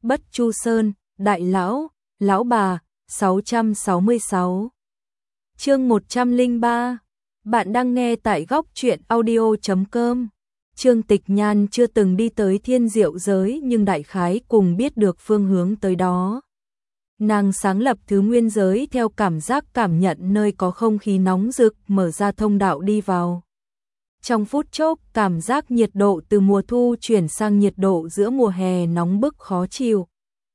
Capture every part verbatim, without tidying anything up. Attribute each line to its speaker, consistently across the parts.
Speaker 1: Bất Chu Sơn, Đại Lão, Lão Bà, sáu trăm sáu mươi sáu. Chương một trăm lẻ ba. Bạn đang nghe tại góc truyện audio chấm com. Trương Tịch Nhan chưa từng đi tới thiên diệu giới nhưng đại khái cùng biết được phương hướng tới đó. Nàng sáng lập thứ nguyên giới theo cảm giác cảm nhận nơi có không khí nóng rực, mở ra thông đạo đi vào. Trong phút chốc, cảm giác nhiệt độ từ mùa thu chuyển sang nhiệt độ giữa mùa hè nóng bức khó chịu.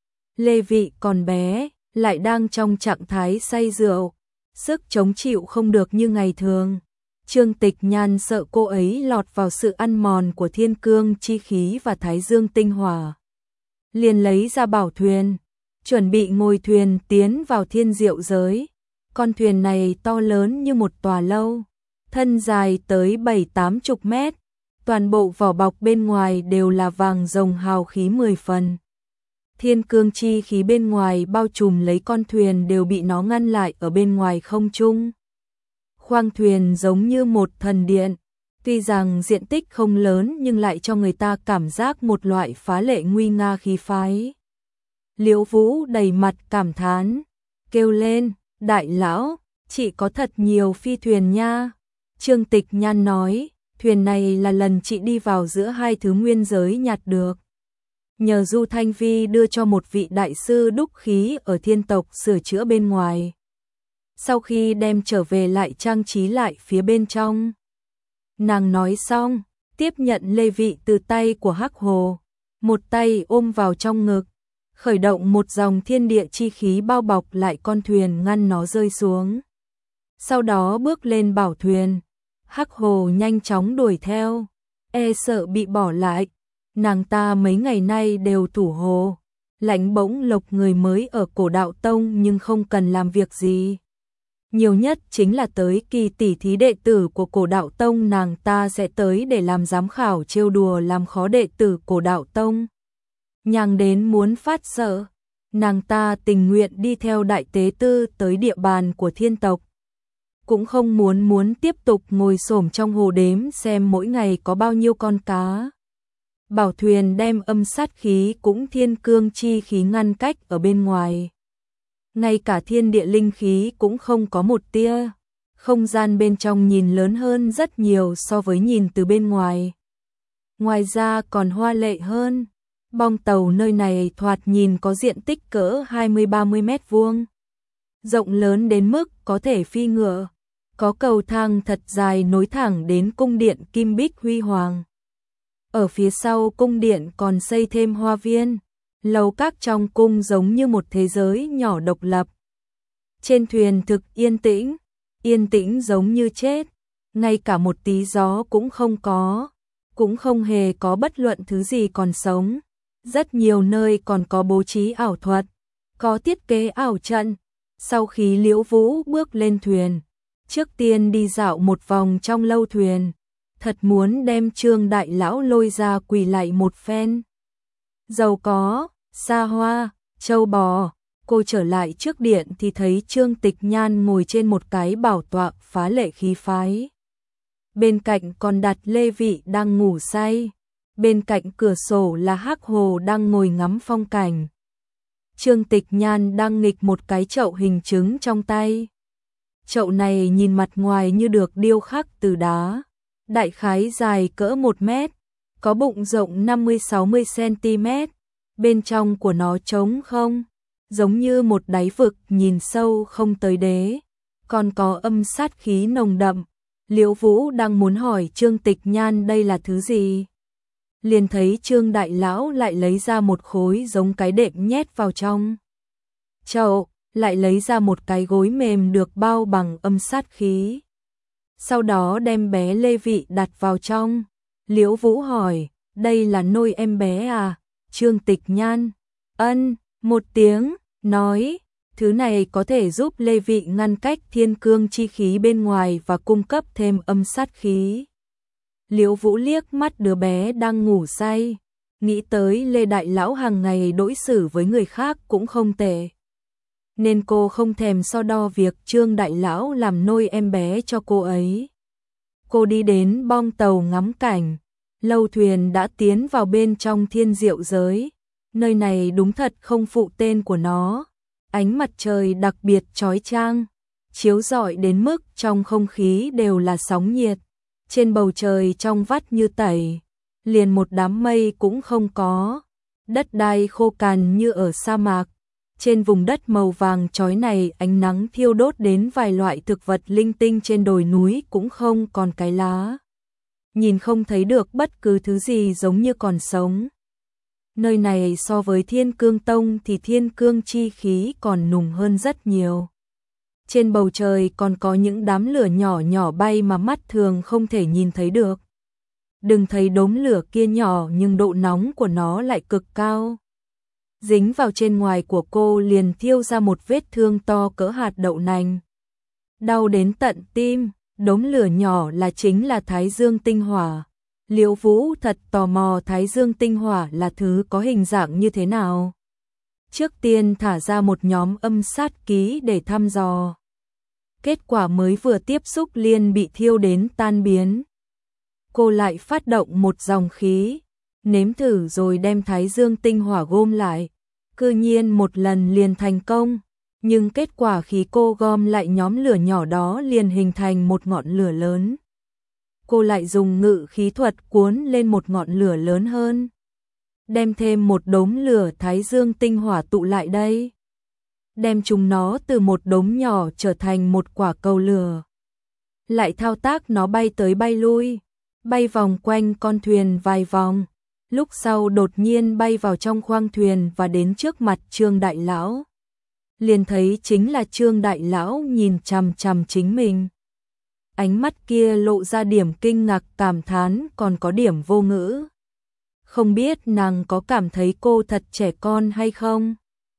Speaker 1: Lê Vị còn bé, lại đang trong trạng thái say rượu, sức chống chịu không được như ngày thường. Trương Tịch Nhan sợ cô ấy lọt vào sự ăn mòn của thiên cương chi khí và thái dương tinh hỏa. Liền lấy ra bảo thuyền, chuẩn bị ngồi thuyền tiến vào thiên diệu giới. Con thuyền này to lớn như một tòa lâu, thân dài tới bảy tám chục mét, toàn bộ vỏ bọc bên ngoài đều là vàng rồng hào khí mười phần. Thiên cương chi khí bên ngoài bao trùm lấy con thuyền đều bị nó ngăn lại ở bên ngoài không trung. Khoang thuyền giống như một thần điện, tuy rằng diện tích không lớn nhưng lại cho người ta cảm giác một loại phá lệ nguy nga khí phái. Liễu Vũ đầy mặt cảm thán, kêu lên, đại lão, chị có thật nhiều phi thuyền nha. Trương Tịch Nhan nói, thuyền này là lần chị đi vào giữa hai thứ nguyên giới nhặt được. Nhờ Du Thanh Vi đưa cho một vị đại sư đúc khí ở thiên tộc sửa chữa bên ngoài. Sau khi đem trở về lại trang trí lại phía bên trong. Nàng nói xong, tiếp nhận Lê Vị từ tay của Hắc Hồ, một tay ôm vào trong ngực, khởi động một dòng thiên địa chi khí bao bọc lại con thuyền ngăn nó rơi xuống. Sau đó bước lên bảo thuyền, Hắc Hồ nhanh chóng đuổi theo, e sợ bị bỏ lại. Nàng ta mấy ngày nay đều thủ hồ, lãnh bỗng lộc người mới ở Cổ Đạo Tông nhưng không cần làm việc gì. Nhiều nhất chính là tới kỳ tỷ thí đệ tử của Cổ Đạo Tông nàng ta sẽ tới để làm giám khảo trêu đùa làm khó đệ tử Cổ Đạo Tông. Nhàng đến muốn phát sợ, nàng ta tình nguyện đi theo đại tế tư tới địa bàn của thiên tộc. Cũng không muốn muốn tiếp tục ngồi xổm trong hồ đếm xem mỗi ngày có bao nhiêu con cá. Bảo thuyền đem âm sát khí cũng thiên cương chi khí ngăn cách ở bên ngoài. Ngay cả thiên địa linh khí cũng không có một tia. Không gian bên trong nhìn lớn hơn rất nhiều so với nhìn từ bên ngoài. Ngoài ra còn hoa lệ hơn. Bong tàu nơi này thoạt nhìn có diện tích cỡ hai mươi ba mươi mét vuông. Rộng lớn đến mức có thể phi ngựa. Có cầu thang thật dài nối thẳng đến cung điện kim bích huy hoàng. Ở phía sau cung điện còn xây thêm hoa viên, lầu các trong cung giống như một thế giới nhỏ độc lập. Trên thuyền thực yên tĩnh, yên tĩnh giống như chết, ngay cả một tí gió cũng không có, cũng không hề có bất luận thứ gì còn sống. Rất nhiều nơi còn có bố trí ảo thuật, có thiết kế ảo trận. Sau khi Liễu Vũ bước lên thuyền, trước tiên đi dạo một vòng trong lâu thuyền. Thật muốn đem Trương đại lão lôi ra quỳ lại một phen. Giàu có, xa hoa, châu bò, cô trở lại trước điện thì thấy Trương Tịch Nhan ngồi trên một cái bảo tọa phá lệ khí phái. Bên cạnh còn đặt Lê Vị đang ngủ say, bên cạnh cửa sổ là Hắc Hồ đang ngồi ngắm phong cảnh. Trương Tịch Nhan đang nghịch một cái chậu hình trứng trong tay. Chậu này nhìn mặt ngoài như được điêu khắc từ đá. Đại khái dài cỡ một mét, có bụng rộng năm mươi sáu mươi xăng-ti-mét, bên trong của nó trống không, giống như một đáy vực nhìn sâu không tới đế, còn có âm sát khí nồng đậm. Liễu Vũ đang muốn hỏi Trương Tịch Nhan đây là thứ gì, liền thấy Trương đại lão lại lấy ra một khối giống cái đệm nhét vào trong chậu, lại lấy ra một cái gối mềm được bao bằng âm sát khí. Sau đó đem bé Lê Vị đặt vào trong. Liễu Vũ hỏi, đây là nôi em bé à? Trương Tịch Nhan ân một tiếng, nói, thứ này có thể giúp Lê Vị ngăn cách thiên cương chi khí bên ngoài và cung cấp thêm âm sát khí. Liễu Vũ liếc mắt đứa bé đang ngủ say, nghĩ tới Lê đại lão hàng ngày đối xử với người khác cũng không tệ. Nên cô không thèm so đo việc Trương đại lão làm nôi em bé cho cô ấy. Cô đi đến bong tàu ngắm cảnh, lâu thuyền đã tiến vào bên trong thiên diệu giới. Nơi này đúng thật không phụ tên của nó. Ánh mặt trời đặc biệt chói chang, chiếu rọi đến mức trong không khí đều là sóng nhiệt. Trên bầu trời trong vắt như tẩy, liền một đám mây cũng không có. Đất đai khô cằn như ở sa mạc. Trên vùng đất màu vàng chói này ánh nắng thiêu đốt đến vài loại thực vật linh tinh trên đồi núi cũng không còn cái lá. Nhìn không thấy được bất cứ thứ gì giống như còn sống. Nơi này so với Thiên Cương Tông thì Thiên Cương chi khí còn nùng hơn rất nhiều. Trên bầu trời còn có những đám lửa nhỏ nhỏ bay mà mắt thường không thể nhìn thấy được. Đừng thấy đốm lửa kia nhỏ nhưng độ nóng của nó lại cực cao. Dính vào trên ngoài của cô liền thiêu ra một vết thương to cỡ hạt đậu nành. Đau đến tận tim, đốm lửa nhỏ là chính là Thái Dương tinh hỏa. Liễu Vũ thật tò mò Thái Dương tinh hỏa là thứ có hình dạng như thế nào. Trước tiên thả ra một nhóm âm sát ký để thăm dò. Kết quả mới vừa tiếp xúc liền bị thiêu đến tan biến. Cô lại phát động một dòng khí, nếm thử rồi đem Thái Dương tinh hỏa gom lại. Cư nhiên một lần liền thành công, nhưng kết quả khi cô gom lại nhóm lửa nhỏ đó liền hình thành một ngọn lửa lớn. Cô lại dùng ngự khí thuật cuốn lên một ngọn lửa lớn hơn. Đem thêm một đốm lửa Thái Dương tinh hỏa tụ lại đây. Đem chúng nó từ một đốm nhỏ trở thành một quả cầu lửa. Lại thao tác nó bay tới bay lui, bay vòng quanh con thuyền vài vòng. Lúc sau đột nhiên bay vào trong khoang thuyền và đến trước mặt Trương Đại Lão. Liền thấy chính là Trương Đại Lão nhìn chằm chằm chính mình. Ánh mắt kia lộ ra điểm kinh ngạc cảm thán còn có điểm vô ngữ. Không biết nàng có cảm thấy cô thật trẻ con hay không?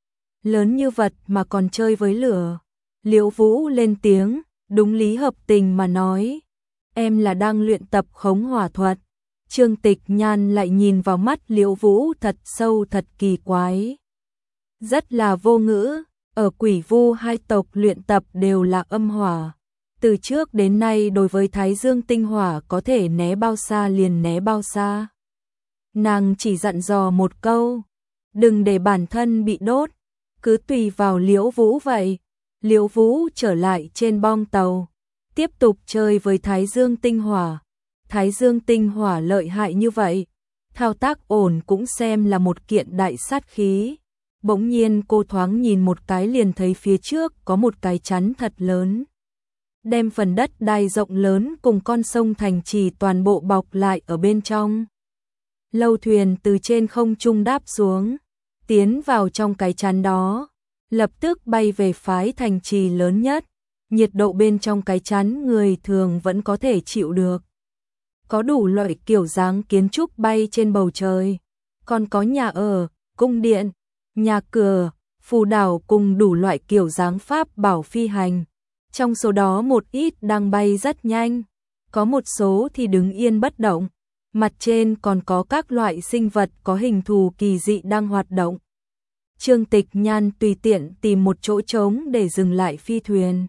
Speaker 1: Lớn như vật mà còn chơi với lửa. Liễu Vũ lên tiếng, đúng lý hợp tình mà nói. Em là đang luyện tập khống hỏa thuật. Trương Tịch Nhan lại nhìn vào mắt Liễu Vũ thật sâu thật kỳ quái. Rất là vô ngữ, ở Quỷ Vu hai tộc luyện tập đều là âm hỏa. Từ trước đến nay đối với Thái Dương tinh hỏa có thể né bao xa liền né bao xa. Nàng chỉ dặn dò một câu, đừng để bản thân bị đốt, cứ tùy vào Liễu Vũ vậy. Liễu Vũ trở lại trên bong tàu, tiếp tục chơi với Thái Dương tinh hỏa. Thái Dương tinh hỏa lợi hại như vậy, thao tác ổn cũng xem là một kiện đại sát khí. Bỗng nhiên cô thoáng nhìn một cái liền thấy phía trước có một cái chắn thật lớn. Đem phần đất đai rộng lớn cùng con sông thành trì toàn bộ bọc lại ở bên trong. Lâu thuyền từ trên không trung đáp xuống, tiến vào trong cái chắn đó, lập tức bay về phái thành trì lớn nhất. Nhiệt độ bên trong cái chắn người thường vẫn có thể chịu được. Có đủ loại kiểu dáng kiến trúc bay trên bầu trời, còn có nhà ở, cung điện, nhà cửa, phù đảo cùng đủ loại kiểu dáng pháp bảo phi hành. Trong số đó một ít đang bay rất nhanh, có một số thì đứng yên bất động. Mặt trên còn có các loại sinh vật có hình thù kỳ dị đang hoạt động. Trương Tịch Nhan tùy tiện tìm một chỗ trống để dừng lại phi thuyền.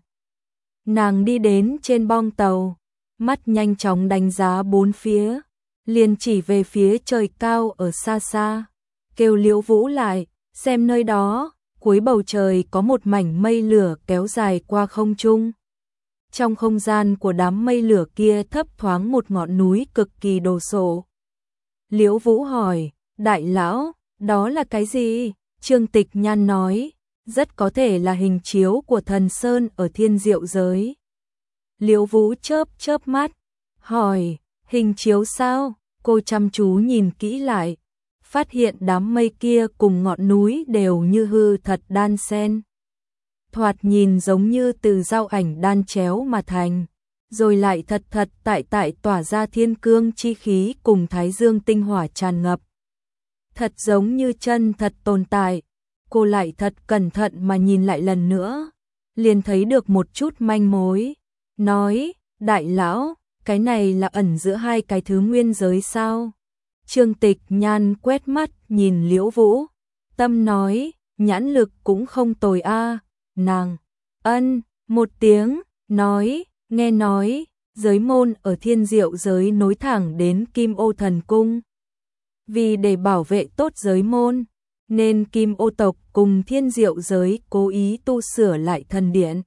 Speaker 1: Nàng đi đến trên bong tàu, mắt nhanh chóng đánh giá bốn phía, liền chỉ về phía trời cao ở xa xa, kêu Liễu Vũ lại, xem nơi đó, cuối bầu trời có một mảnh mây lửa kéo dài qua không trung. Trong không gian của đám mây lửa kia thấp thoáng một ngọn núi cực kỳ đồ sộ. Liễu Vũ hỏi, Đại Lão, đó là cái gì? Trương Tịch Nhan nói, rất có thể là hình chiếu của thần Sơn ở Thiên Diệu giới. Liễu Vũ chớp chớp mắt, hỏi, hình chiếu sao? Cô chăm chú nhìn kỹ lại, phát hiện đám mây kia cùng ngọn núi đều như hư thật đan xen. Thoạt nhìn giống như từ giao ảnh đan chéo mà thành, rồi lại thật thật tại tại tỏa ra thiên cương chi khí cùng Thái Dương tinh hỏa tràn ngập. Thật giống như chân thật tồn tại. Cô lại thật cẩn thận mà nhìn lại lần nữa, liền thấy được một chút manh mối. Nói, Đại Lão, cái này là ẩn giữa hai cái thứ nguyên giới sao? Trương Tịch Nhan quét mắt nhìn Liễu Vũ, tâm nói, nhãn lực cũng không tồi a. Nàng ân một tiếng, nói, nghe nói, giới môn ở Thiên Diệu giới nối thẳng đến Kim Ô Thần Cung. Vì để bảo vệ tốt giới môn, nên Kim Ô tộc cùng Thiên Diệu giới cố ý tu sửa lại thần điện.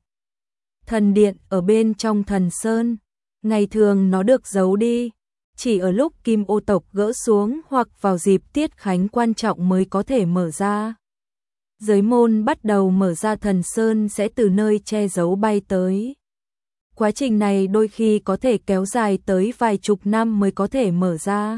Speaker 1: Thần điện ở bên trong thần sơn, ngày thường nó được giấu đi, chỉ ở lúc Kim Ô tộc gỡ xuống hoặc vào dịp tiết khánh quan trọng mới có thể mở ra. Giới môn bắt đầu mở ra thần sơn sẽ từ nơi che giấu bay tới. Quá trình này đôi khi có thể kéo dài tới vài chục năm mới có thể mở ra.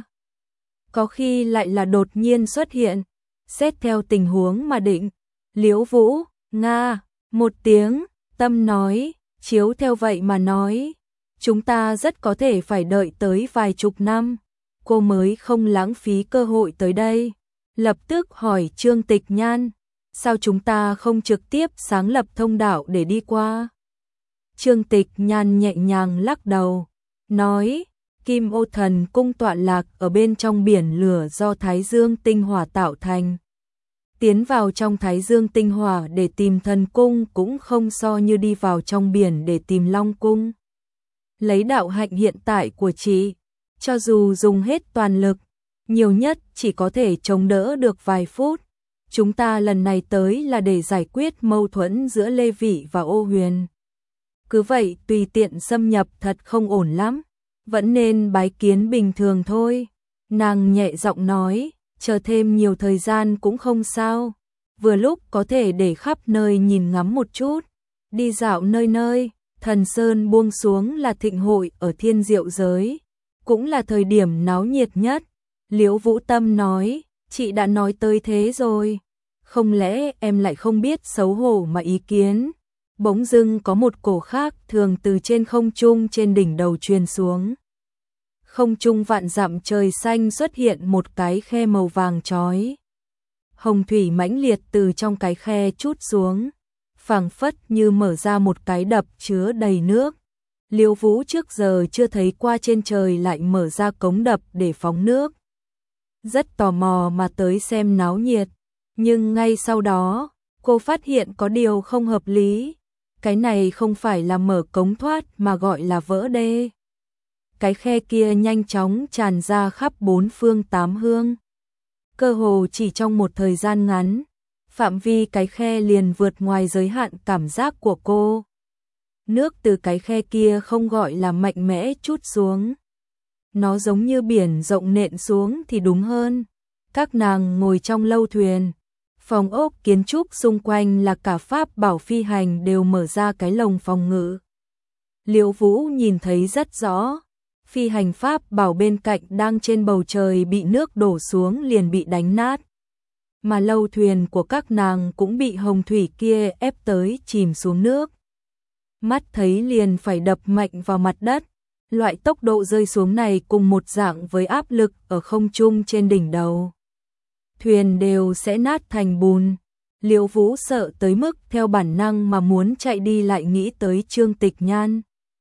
Speaker 1: Có khi lại là đột nhiên xuất hiện, xét theo tình huống mà định. Liễu Vũ, Nga, một tiếng, Tâm nói, chiếu theo vậy mà nói, chúng ta rất có thể phải đợi tới vài chục năm, cô mới không lãng phí cơ hội tới đây. Lập tức hỏi Trương Tịch Nhan, sao chúng ta không trực tiếp sáng lập thông đạo để đi qua? Trương Tịch Nhan nhẹ nhàng lắc đầu, nói, Kim Ô Thần Cung tọa lạc ở bên trong biển lửa do Thái Dương tinh hỏa tạo thành. Tiến vào trong Thái Dương tinh hỏa để tìm thần cung cũng không so như đi vào trong biển để tìm Long cung. Lấy đạo hạnh hiện tại của chị, cho dù dùng hết toàn lực, nhiều nhất chỉ có thể chống đỡ được vài phút. Chúng ta lần này tới là để giải quyết mâu thuẫn giữa Lê Vị và Ô Huyền. Cứ vậy tùy tiện xâm nhập thật không ổn lắm, vẫn nên bái kiến bình thường thôi. Nàng nhẹ giọng nói, chờ thêm nhiều thời gian cũng không sao, vừa lúc có thể để khắp nơi nhìn ngắm một chút, đi dạo nơi nơi. Thần Sơn buông xuống là thịnh hội ở Thiên Diệu giới, cũng là thời điểm náo nhiệt nhất. Liễu Vũ Tâm nói, chị đã nói tới thế rồi, không lẽ em lại không biết xấu hổ mà ý kiến? Bỗng dưng có một cổ khác thường từ trên không trung trên đỉnh đầu truyền xuống. Không trung vạn dặm trời xanh xuất hiện một cái khe màu vàng chói. Hồng thủy mãnh liệt từ trong cái khe trút xuống, phảng phất như mở ra một cái đập chứa đầy nước. Liễu Vũ trước giờ chưa thấy qua trên trời lại mở ra cống đập để phóng nước. Rất tò mò mà tới xem náo nhiệt, nhưng ngay sau đó, cô phát hiện có điều không hợp lý. Cái này không phải là mở cống thoát mà gọi là vỡ đê. Cái khe kia nhanh chóng tràn ra khắp bốn phương tám hướng. Cơ hồ chỉ trong một thời gian ngắn, phạm vi cái khe liền vượt ngoài giới hạn cảm giác của cô. Nước từ cái khe kia không gọi là mạnh mẽ trút xuống. Nó giống như biển rộng nện xuống thì đúng hơn. Các nàng ngồi trong lâu thuyền. Phòng ốc kiến trúc xung quanh là cả pháp bảo phi hành đều mở ra cái lồng phòng ngự. Liễu Vũ nhìn thấy rất rõ. Phi hành pháp bảo bên cạnh đang trên bầu trời bị nước đổ xuống liền bị đánh nát. Mà lâu thuyền của các nàng cũng bị hồng thủy kia ép tới chìm xuống nước. Mắt thấy liền phải đập mạnh vào mặt đất. Loại tốc độ rơi xuống này cùng một dạng với áp lực ở không trung trên đỉnh đầu. Thuyền đều sẽ nát thành bùn. Liễu Vũ sợ tới mức theo bản năng mà muốn chạy đi lại nghĩ tới Trương Tịch Nhan.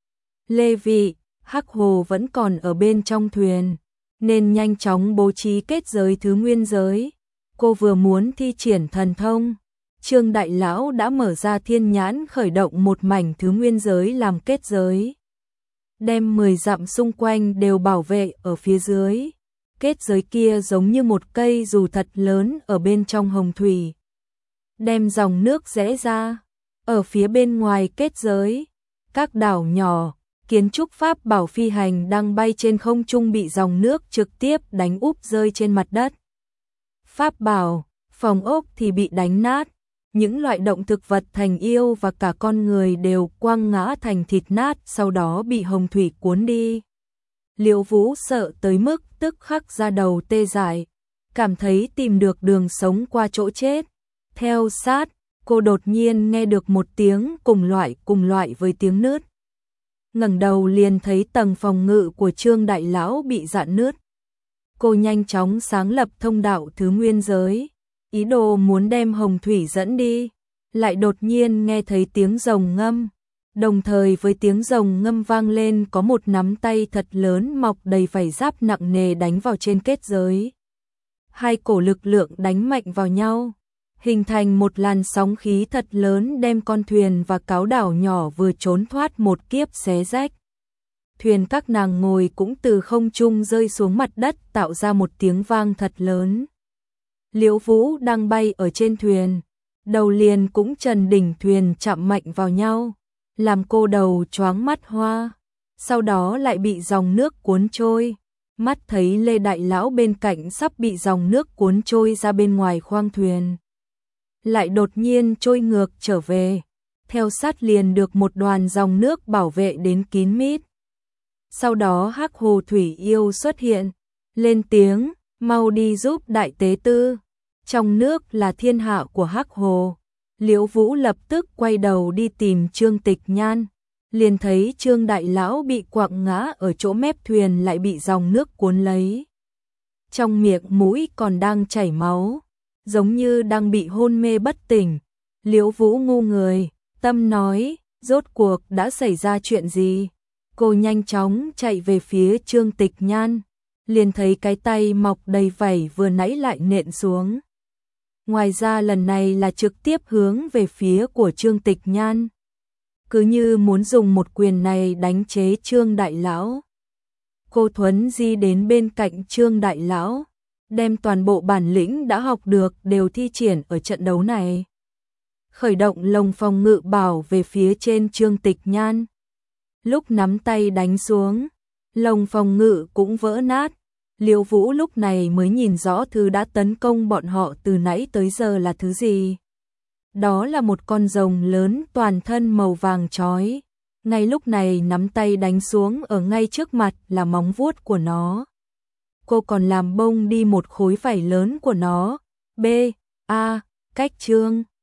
Speaker 1: Lê Vị, Hắc Hồ vẫn còn ở bên trong thuyền, nên nhanh chóng bố trí kết giới thứ nguyên giới. Cô vừa muốn thi triển thần thông, Trương Đại Lão đã mở ra thiên nhãn khởi động một mảnh thứ nguyên giới làm kết giới. Đem mười dặm xung quanh đều bảo vệ ở phía dưới. Kết giới kia giống như một cây dù thật lớn ở bên trong hồng thủy. Đem dòng nước rẽ ra. Ở phía bên ngoài kết giới, các đảo nhỏ, kiến trúc pháp bảo phi hành đang bay trên không trung bị dòng nước trực tiếp đánh úp rơi trên mặt đất. Pháp bảo, phòng ốc thì bị đánh nát. Những loại động thực vật thành yêu và cả con người đều quăng ngã thành thịt nát sau đó bị hồng thủy cuốn đi. Liễu Vũ sợ tới mức tức khắc ra đầu tê dại, cảm thấy tìm được đường sống qua chỗ chết. Theo sát, cô đột nhiên nghe được một tiếng cùng loại cùng loại với tiếng nứt. Ngẩng đầu liền thấy tầng phòng ngự của Trương Đại Lão bị rạn nứt. Cô nhanh chóng sáng lập thông đạo thứ nguyên giới, ý đồ muốn đem hồng thủy dẫn đi, lại đột nhiên nghe thấy tiếng rồng ngâm. Đồng thời với tiếng rồng ngâm vang lên có một nắm tay thật lớn mọc đầy vảy giáp nặng nề đánh vào trên kết giới. Hai cổ lực lượng đánh mạnh vào nhau, hình thành một làn sóng khí thật lớn đem con thuyền và cáo đảo nhỏ vừa trốn thoát một kiếp xé rách. Thuyền các nàng ngồi cũng từ không trung rơi xuống mặt đất tạo ra một tiếng vang thật lớn. Liễu Vũ đang bay ở trên thuyền, đầu liền cũng trần đỉnh thuyền chạm mạnh vào nhau, làm cô đầu choáng mắt hoa, sau đó lại bị dòng nước cuốn trôi. Mắt thấy Lê Đại Lão bên cạnh sắp bị dòng nước cuốn trôi ra bên ngoài khoang thuyền, lại đột nhiên trôi ngược trở về, theo sát liền được một đoàn dòng nước bảo vệ đến kín mít. Sau đó Hắc Hồ Thủy Yêu xuất hiện, lên tiếng, mau đi giúp đại tế tư, trong nước là thiên hạ của Hắc Hồ. Liễu Vũ lập tức quay đầu đi tìm Trương Tịch Nhan, liền thấy Trương Đại Lão bị quặng ngã ở chỗ mép thuyền lại bị dòng nước cuốn lấy. Trong miệng mũi còn đang chảy máu, giống như đang bị hôn mê bất tỉnh. Liễu Vũ ngu người, tâm nói, rốt cuộc đã xảy ra chuyện gì? Cô nhanh chóng chạy về phía Trương Tịch Nhan, liền thấy cái tay mọc đầy vảy vừa nãy lại nện xuống. Ngoài ra lần này là trực tiếp hướng về phía của Trương Tịch Nhan, cứ như muốn dùng một quyền này đánh chế Trương Đại Lão. Cô thuấn di đến bên cạnh Trương Đại Lão, đem toàn bộ bản lĩnh đã học được đều thi triển ở trận đấu này. Khởi động lồng phòng ngự bảo về phía trên Trương Tịch Nhan. Lúc nắm tay đánh xuống, lồng phòng ngự cũng vỡ nát. Liễu Vũ lúc này mới nhìn rõ thứ đã tấn công bọn họ từ nãy tới giờ là thứ gì. Đó là một con rồng lớn toàn thân màu vàng chói. Ngay lúc này nắm tay đánh xuống ở ngay trước mặt là móng vuốt của nó. Cô còn làm bông đi một khối vảy lớn của nó. B. A. Cách Trương